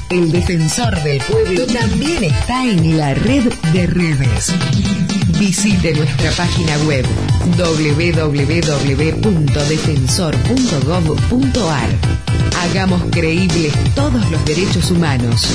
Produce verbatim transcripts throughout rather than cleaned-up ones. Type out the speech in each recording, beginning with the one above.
El defensor del pueblo también está en la red de redes. Visite nuestra página web doble u doble u doble u punto defensor punto gov punto ar. Hagamos creíbles todos los derechos humanos.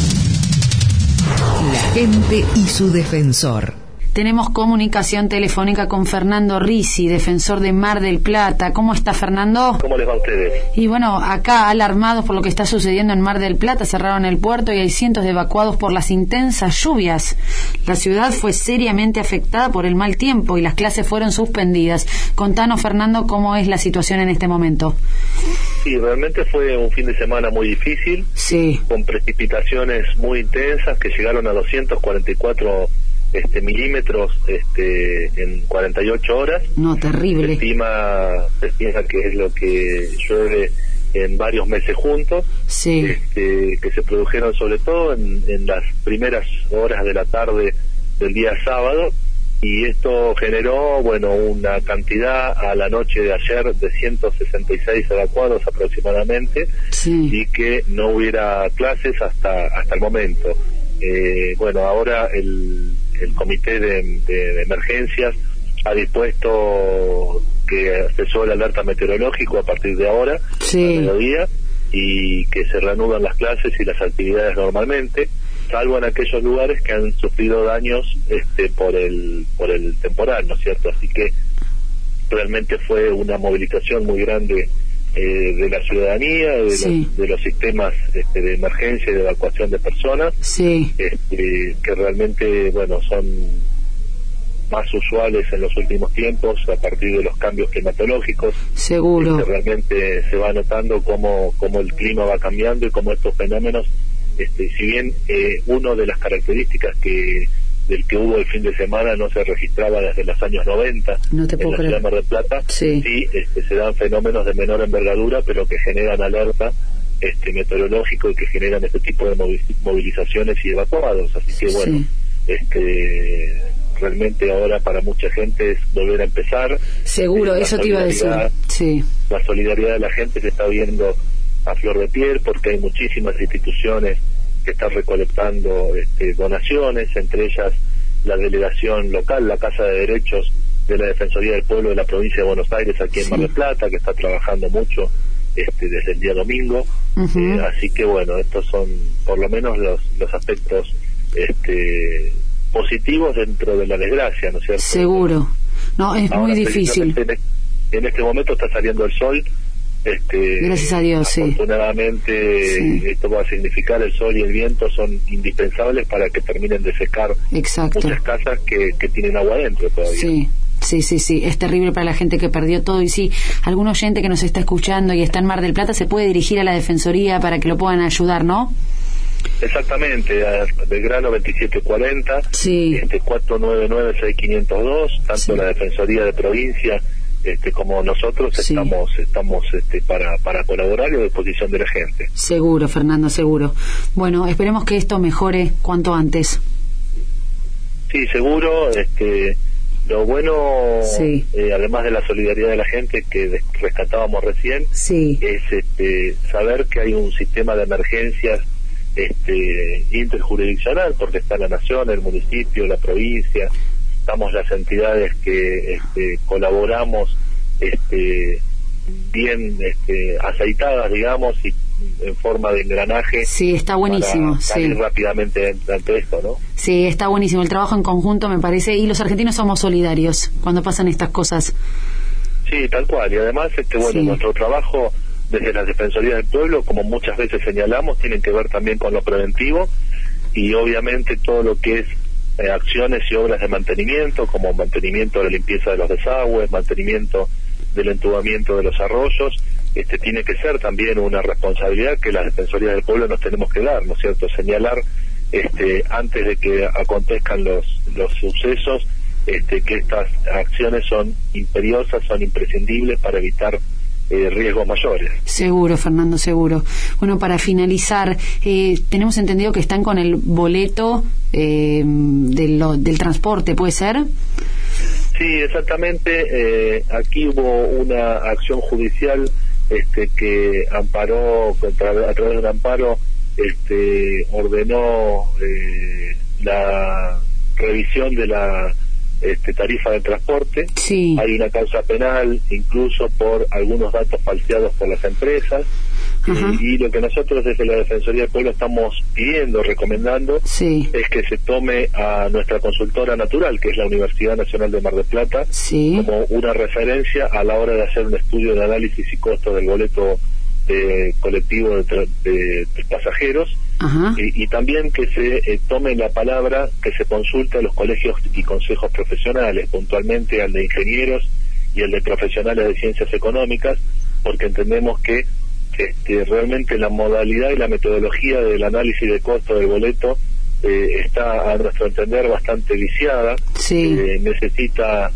La gente y su defensor. Tenemos comunicación telefónica con Fernando Risi, defensor de Mar del Plata. ¿Cómo está, Fernando? ¿Cómo les va a ustedes? Y bueno, acá alarmados por lo que está sucediendo en Mar del Plata, cerraron el puerto y hay cientos de evacuados por las intensas lluvias. La ciudad fue seriamente afectada por el mal tiempo y las clases fueron suspendidas. Contanos, Fernando, cómo es la situación en este momento. Sí, realmente fue un fin de semana muy difícil, sí, con precipitaciones muy intensas que llegaron a doscientos cuarenta y cuatro este, milímetros este, en cuarenta y ocho horas. No, terrible. Se estima, se estima que es lo que llueve en varios meses juntos, sí, este, que se produjeron sobre todo en, en las primeras horas de la tarde del día sábado, y esto generó, bueno, una cantidad a la noche de ayer de ciento sesenta y seis evacuados aproximadamente, sí, y que no hubiera clases hasta hasta el momento. Eh, bueno, ahora el, el comité de, de, de emergencias ha dispuesto que cesó el alerta meteorológico a partir de ahora, sí, al mediodía, y que se reanudan las clases y las actividades normalmente, salvo en aquellos lugares que han sufrido daños este, por el por el temporal, ¿no es cierto? Así que realmente fue una movilización muy grande eh, de la ciudadanía, de, sí, los, de los sistemas este, de emergencia y de evacuación de personas, sí, este, que realmente, bueno, son más usuales en los últimos tiempos a partir de los cambios climatológicos. seguro. Este, realmente se va notando cómo, cómo el clima va cambiando y cómo estos fenómenos, este, si bien eh, una de las características que del que hubo el fin de semana no se registraba desde los años noventa no te en puedo la creer. ciudad de Mar del Plata, sí, sí este, se dan fenómenos de menor envergadura, pero que generan alerta este, meteorológico y que generan este tipo de movilizaciones y evacuados. Así que bueno, sí, este realmente ahora para mucha gente es volver a empezar. seguro, eh, eso te iba a decir. Sí, la solidaridad de la gente se está viendo a flor de piel, porque hay muchísimas instituciones que están recolectando este, donaciones, entre ellas la delegación local, la Casa de Derechos de la Defensoría del Pueblo de la provincia de Buenos Aires, aquí en sí, Mar del Plata, que está trabajando mucho este, desde el día domingo. uh-huh. eh, así que bueno, estos son por lo menos los, los aspectos este, positivos dentro de la desgracia, ¿no es cierto? Seguro. No, es Ahora, muy difícil. En, en este momento está saliendo el sol. Este, Gracias a Dios, sí. Afortunadamente, sí, esto va a significar el sol y el viento son indispensables para que terminen de secar. Exacto. Muchas casas que, que tienen agua adentro todavía. Sí. Sí, sí, sí, es terrible para la gente que perdió todo. Y sí, algún oyente que nos está escuchando y está en Mar del Plata se puede dirigir a la Defensoría para que lo puedan ayudar, ¿no? Exactamente, a Belgrano veintisiete cuarenta, sí, este, cuatro nueve nueve seis cinco cero dos, tanto sí, la Defensoría de Provincia este, como nosotros sí, estamos estamos este, para, para colaborar y a disposición de la gente. Seguro, Fernando, seguro. Bueno, esperemos que esto mejore cuanto antes. Sí, seguro. Este, lo bueno, sí, eh, además de la solidaridad de la gente que rescatábamos recién, sí, es este, saber que hay un sistema de emergencias este, interjurisdiccional, porque está la nación, el municipio, la provincia, estamos las entidades que este, colaboramos este, bien este, aceitadas, digamos, y en forma de engranaje. Sí, está buenísimo. Para salir sí, rápidamente ante esto, ¿no? Sí, está buenísimo. El trabajo en conjunto me parece, y los argentinos somos solidarios cuando pasan estas cosas. Sí, tal cual. Y además, este, bueno, sí, nuestro trabajo desde las Defensorías del Pueblo, como muchas veces señalamos, tienen que ver también con lo preventivo y obviamente todo lo que es eh, acciones y obras de mantenimiento, como mantenimiento de la limpieza de los desagües, mantenimiento del entubamiento de los arroyos. Este, tiene que ser también una responsabilidad que las Defensorías del Pueblo nos tenemos que dar, ¿no es cierto? Señalar este, antes de que acontezcan los, los sucesos, este, que estas acciones son imperiosas, son imprescindibles para evitar eh, riesgos mayores. Seguro, Fernando, seguro. Bueno, para finalizar, eh, tenemos entendido que están con el boleto eh, de lo, del transporte, ¿puede ser? Sí, exactamente. Eh, aquí hubo una acción judicial este, que amparó, contra, a través de un amparo, este, ordenó eh, la revisión de la este, tarifa de transporte. Sí. Hay una causa penal incluso por algunos datos falseados por las empresas. Eh, y lo que nosotros desde la Defensoría del Pueblo estamos pidiendo, recomendando, sí. es que se tome a nuestra consultora natural, que es la Universidad Nacional de Mar del Plata, sí. como una referencia a la hora de hacer un estudio de análisis y costo del boleto de colectivo de, tra- de, de pasajeros. Y, y también que se eh, tome la palabra, que se consulte a los colegios y consejos profesionales, puntualmente al de ingenieros y al de profesionales de ciencias económicas, porque entendemos que Este, realmente la modalidad y la metodología del análisis de costo del boleto eh, está, a nuestro entender, bastante viciada. Sí. Eh, necesita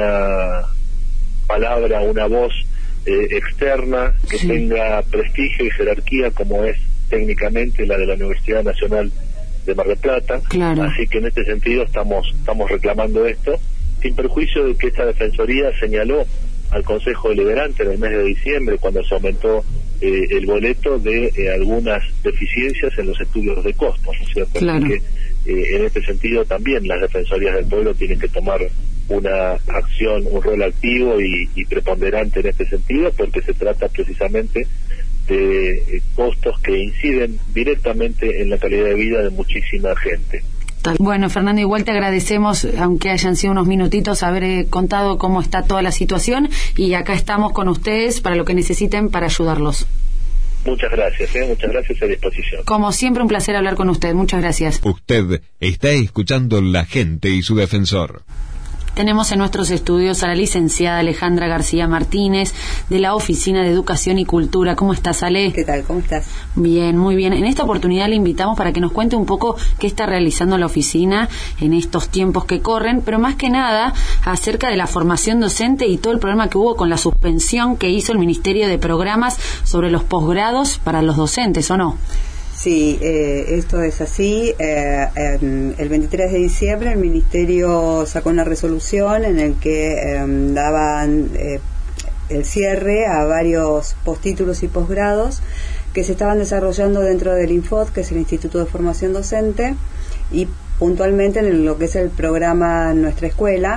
una palabra, una voz eh, externa que sí. tenga prestigio y jerarquía, como es técnicamente la de la Universidad Nacional de Mar del Plata. Claro. Así que en este sentido estamos, estamos reclamando esto, sin perjuicio de que esta Defensoría señaló al Consejo Deliberante en el mes de diciembre, cuando se aumentó eh, el boleto, de eh, algunas deficiencias en los estudios de costos, ¿no es cierto? Claro. Así que eh, en este sentido también las Defensorías del Pueblo tienen que tomar una acción, un rol activo y, y preponderante en este sentido, porque se trata precisamente de eh, costos que inciden directamente en la calidad de vida de muchísima gente. Bueno, Fernando, igual te agradecemos, aunque hayan sido unos minutitos, haber eh, contado cómo está toda la situación, y acá estamos con ustedes para lo que necesiten para ayudarlos. Muchas gracias, ¿eh? muchas gracias, a disposición. Como siempre, un placer hablar con usted. Muchas gracias. Usted está escuchando La Gente y su Defensor. Tenemos en nuestros estudios a la licenciada Alejandra García Martínez, de la Oficina de Educación y Cultura. ¿Cómo estás, Ale? ¿Qué tal? ¿Cómo estás? Bien, muy bien. En esta oportunidad le invitamos para que nos cuente un poco qué está realizando la oficina en estos tiempos que corren, pero más que nada acerca de la formación docente y todo el problema que hubo con la suspensión que hizo el Ministerio de Programas sobre los posgrados para los docentes, ¿o no? Sí, eh, esto es así. Eh, eh, el veintitrés de diciembre el Ministerio sacó una resolución en el que eh, daban eh, el cierre a varios postítulos y posgrados que se estaban desarrollando dentro del INFOD, que es el Instituto de Formación Docente, y puntualmente en lo que es el programa Nuestra Escuela,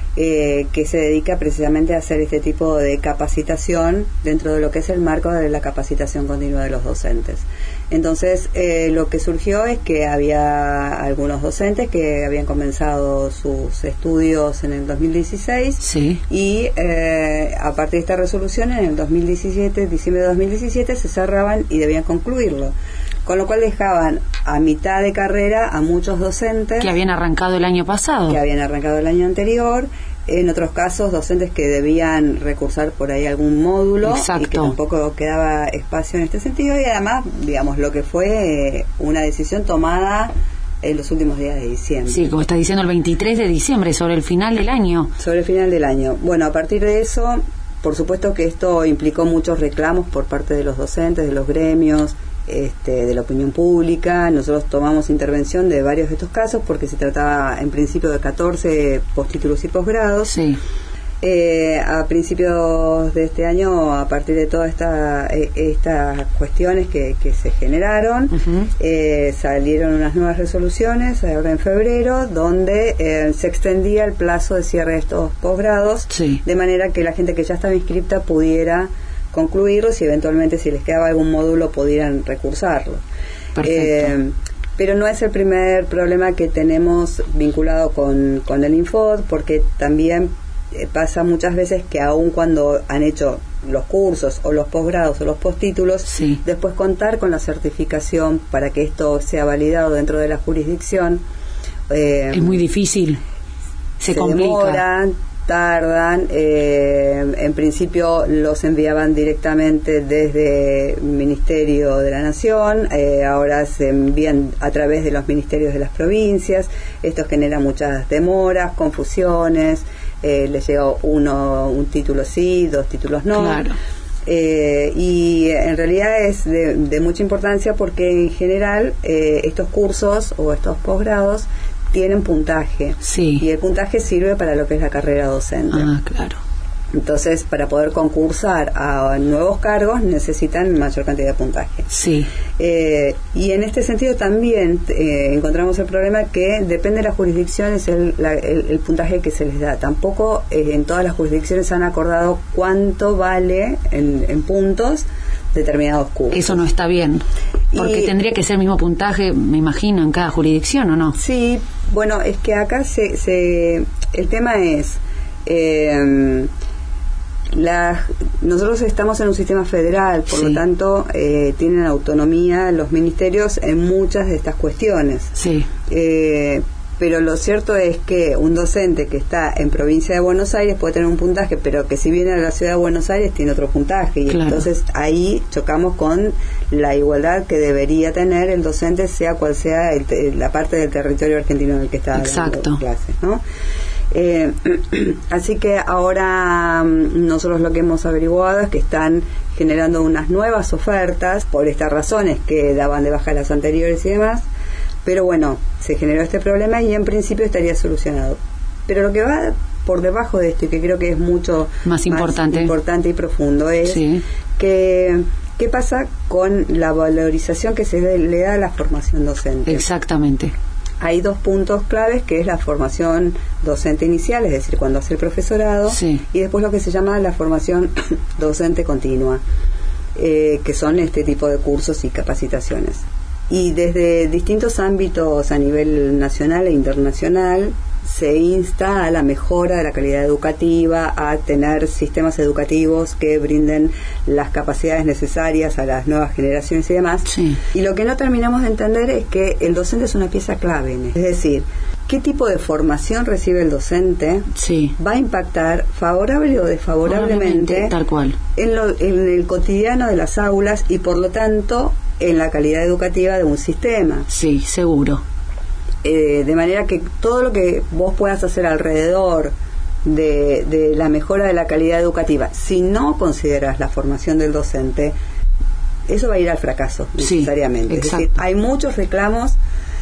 eh, que se dedica precisamente a hacer este tipo de capacitación dentro de lo que es el marco de la capacitación continua de los docentes. Entonces, eh, lo que surgió es que había algunos docentes que habían comenzado sus estudios en el dos mil dieciséis, sí. y eh, a partir de esta resolución, en el dos mil diecisiete, diciembre de dos mil diecisiete, se cerraban y debían concluirlo. Con lo cual dejaban a mitad de carrera a muchos docentes que habían arrancado el año pasado, que habían arrancado el año anterior. En otros casos, docentes que debían recursar por ahí algún módulo. Exacto. Y que tampoco quedaba espacio en este sentido, y además, digamos, lo que fue eh, una decisión tomada en los últimos días de diciembre. Sí, como está diciendo, el veintitrés de diciembre, sobre el final del año. Sobre el final del año. Bueno, a partir de eso, por supuesto que esto implicó muchos reclamos por parte de los docentes, de los gremios, Este, de la opinión pública. Nosotros tomamos intervención de varios de estos casos porque se trataba en principio de catorce postítulos y posgrados. Sí. Eh, a principios de este año, a partir de todas esta, eh, estas cuestiones que, que se generaron, uh-huh. eh, salieron unas nuevas resoluciones ahora en febrero, donde eh, se extendía el plazo de cierre de estos posgrados, sí. de manera que la gente que ya estaba inscripta pudiera concluirlos, y eventualmente, si les quedaba algún módulo, pudieran recursarlo. Eh, pero no es el primer problema que tenemos vinculado con, con el INFOD, porque también eh, pasa muchas veces que aun cuando han hecho los cursos o los posgrados o los postítulos, sí. después contar con la certificación para que esto sea validado dentro de la jurisdicción eh, es muy difícil, se, se complica. demoran, tardan. Eh, en principio los enviaban directamente desde el Ministerio de la Nación, eh, ahora se envían a través de los ministerios de las provincias. Esto genera muchas demoras, confusiones, eh, les llega uno un título sí, dos títulos no. Claro. Eh, y en realidad es de, de mucha importancia, porque en general eh, estos cursos o estos posgrados tienen puntaje, sí. y el puntaje sirve para lo que es la carrera docente. Ah, claro. Entonces, para poder concursar a nuevos cargos necesitan mayor cantidad de puntaje. Sí. Eh, y en este sentido también eh, encontramos el problema que depende de las jurisdicciones el, la, el, el puntaje que se les da. Tampoco eh, en todas las jurisdicciones han acordado cuánto vale en, en puntos determinados cursos. Eso no está bien, porque y, tendría que ser el mismo puntaje, me imagino, en cada jurisdicción, ¿o no? Sí, bueno, es que acá se, se el tema es... Eh, La, nosotros estamos en un sistema federal, por sí. lo tanto eh, tienen autonomía los ministerios en muchas de estas cuestiones. Sí. Eh, pero lo cierto es que un docente que está en provincia de Buenos Aires puede tener un puntaje, pero que si viene a la ciudad de Buenos Aires tiene otro puntaje, y claro. entonces ahí chocamos con la igualdad que debería tener el docente, sea cual sea el, la parte del territorio argentino en el que está dando clases, ¿no? Eh, así que ahora nosotros lo que hemos averiguado es que están generando unas nuevas ofertas por estas razones que daban de baja las anteriores y demás, pero bueno, se generó este problema y en principio estaría solucionado. Pero lo que va por debajo de esto, y que creo que es mucho más importante, más importante y profundo, es sí. que qué pasa con la valorización que se le da a la formación docente. Exactamente. Hay dos puntos claves, que es la formación docente inicial, es decir, cuando hace el profesorado, sí. y después lo que se llama la formación docente continua, eh, que son este tipo de cursos y capacitaciones. Y desde distintos ámbitos a nivel nacional e internacional se insta a la mejora de la calidad educativa, a tener sistemas educativos que brinden las capacidades necesarias a las nuevas generaciones y demás. Sí. Y lo que no terminamos de entender es que el docente es una pieza clave en esto. Es decir, qué tipo de formación recibe el docente sí. va a impactar favorable o desfavorablemente tal cual. En, lo, en el cotidiano de las aulas y por lo tanto en la calidad educativa de un sistema. Sí, seguro. Eh, de manera que todo lo que vos puedas hacer alrededor de, de la mejora de la calidad educativa, si no consideras la formación del docente, eso va a ir al fracaso necesariamente. Sí, es decir, hay muchos reclamos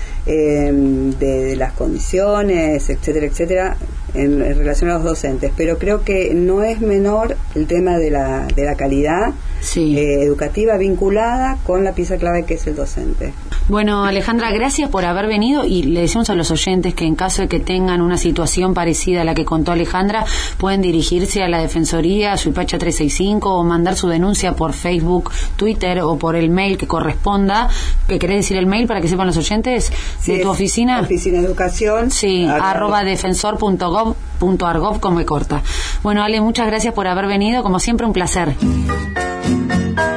eh, de, de las condiciones, etcétera, etcétera, en, en relación a los docentes, pero creo que no es menor el tema de la, de la calidad sí. eh, educativa vinculada con la pieza clave que es el docente. Bueno, Alejandra, gracias por haber venido, y le decimos a los oyentes que en caso de que tengan una situación parecida a la que contó Alejandra, pueden dirigirse a la Defensoría, a Suipacha trescientos sesenta y cinco, o mandar su denuncia por Facebook, Twitter o por el mail que corresponda. ¿Qué querés decir el mail para que sepan los oyentes? Sí, de tu oficina. Oficina de Educación. Sí, acá. arroba defensor punto gov punto argov, como me corta. Bueno, Ale, muchas gracias por haber venido, como siempre un placer.